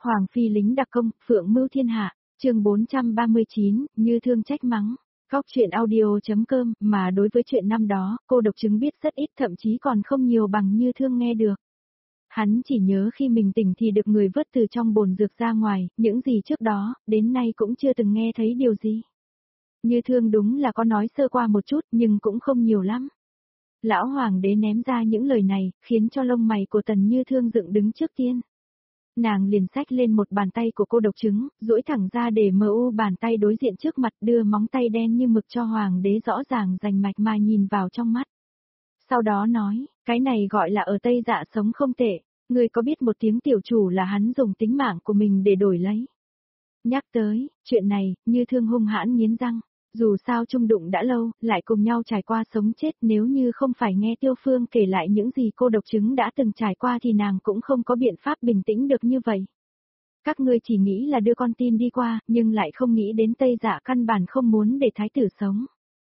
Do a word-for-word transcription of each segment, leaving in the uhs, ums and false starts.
Hoàng phi lính đặc công, phượng mưu thiên hạ, chương bốn trăm ba mươi chín, Như Thương trách mắng. Góc chuyện audio.com, mà đối với chuyện năm đó, cô độc chứng biết rất ít, thậm chí còn không nhiều bằng Như Thương nghe được. Hắn chỉ nhớ khi mình tỉnh thì được người vớt từ trong bồn dược ra ngoài, những gì trước đó, đến nay cũng chưa từng nghe thấy điều gì. Như Thương đúng là có nói sơ qua một chút, nhưng cũng không nhiều lắm. Lão hoàng đế ném ra những lời này, khiến cho lông mày của Tần Như Thương dựng đứng trước tiên. Nàng liền xách lên một bàn tay của cô độc chứng, duỗi thẳng ra để mờ u bàn tay đối diện trước mặt, đưa móng tay đen như mực cho hoàng đế rõ ràng rành mạch mà nhìn vào trong mắt. Sau đó nói, cái này gọi là ở Tây Dạ sống không tệ, người có biết một tiếng tiểu chủ là hắn dùng tính mạng của mình để đổi lấy. Nhắc tới, chuyện này, Như Thương hung hãn nghiến răng. Dù sao chung đụng đã lâu, lại cùng nhau trải qua sống chết, nếu như không phải nghe Tiêu Phương kể lại những gì cô độc chứng đã từng trải qua thì nàng cũng không có biện pháp bình tĩnh được như vậy. Các ngươi chỉ nghĩ là đưa con tin đi qua, nhưng lại không nghĩ đến Tây Dạ căn bản không muốn để thái tử sống.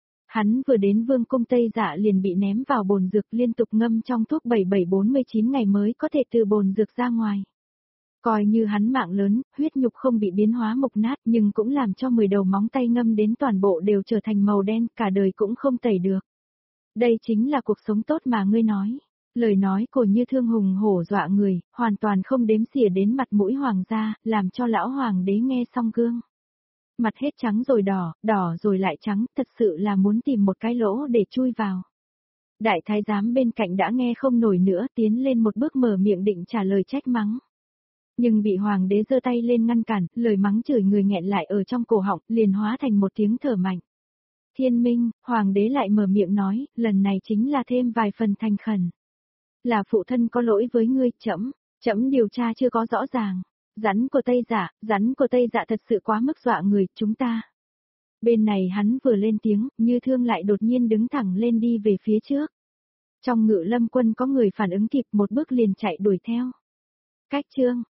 Hắn vừa đến vương cung Tây Dạ liền bị ném vào bồn dược, liên tục ngâm trong thuốc bảy bảy bốn mươi chín ngày mới có thể từ bồn dược ra ngoài. Coi như hắn mạng lớn, huyết nhục không bị biến hóa mục nát nhưng cũng làm cho mười đầu móng tay ngâm đến toàn bộ đều trở thành màu đen, cả đời cũng không tẩy được. Đây chính là cuộc sống tốt mà ngươi nói. Lời nói của Như Thương hùng hổ dọa người, hoàn toàn không đếm xỉa đến mặt mũi hoàng gia, làm cho lão hoàng đế nghe xong gương. Mặt hết trắng rồi đỏ, đỏ rồi lại trắng, thật sự là muốn tìm một cái lỗ để chui vào. Đại thái giám bên cạnh đã nghe không nổi nữa, tiến lên một bước mở miệng định trả lời trách mắng. Nhưng bị hoàng đế giơ tay lên ngăn cản, lời mắng chửi người nghẹn lại ở trong cổ họng, liền hóa thành một tiếng thở mạnh. Thiên minh, hoàng đế lại mở miệng nói, lần này chính là thêm vài phần thành khẩn. Là phụ thân có lỗi với ngươi, trẫm, trẫm điều tra chưa có rõ ràng. Rắn của Tây Dạ, rắn của Tây Dạ thật sự quá mức dọa người, chúng ta. Bên này hắn vừa lên tiếng, Như Thương lại đột nhiên đứng thẳng lên đi về phía trước. Trong Ngự Lâm quân có người phản ứng kịp, một bước liền chạy đuổi theo. Cách chương,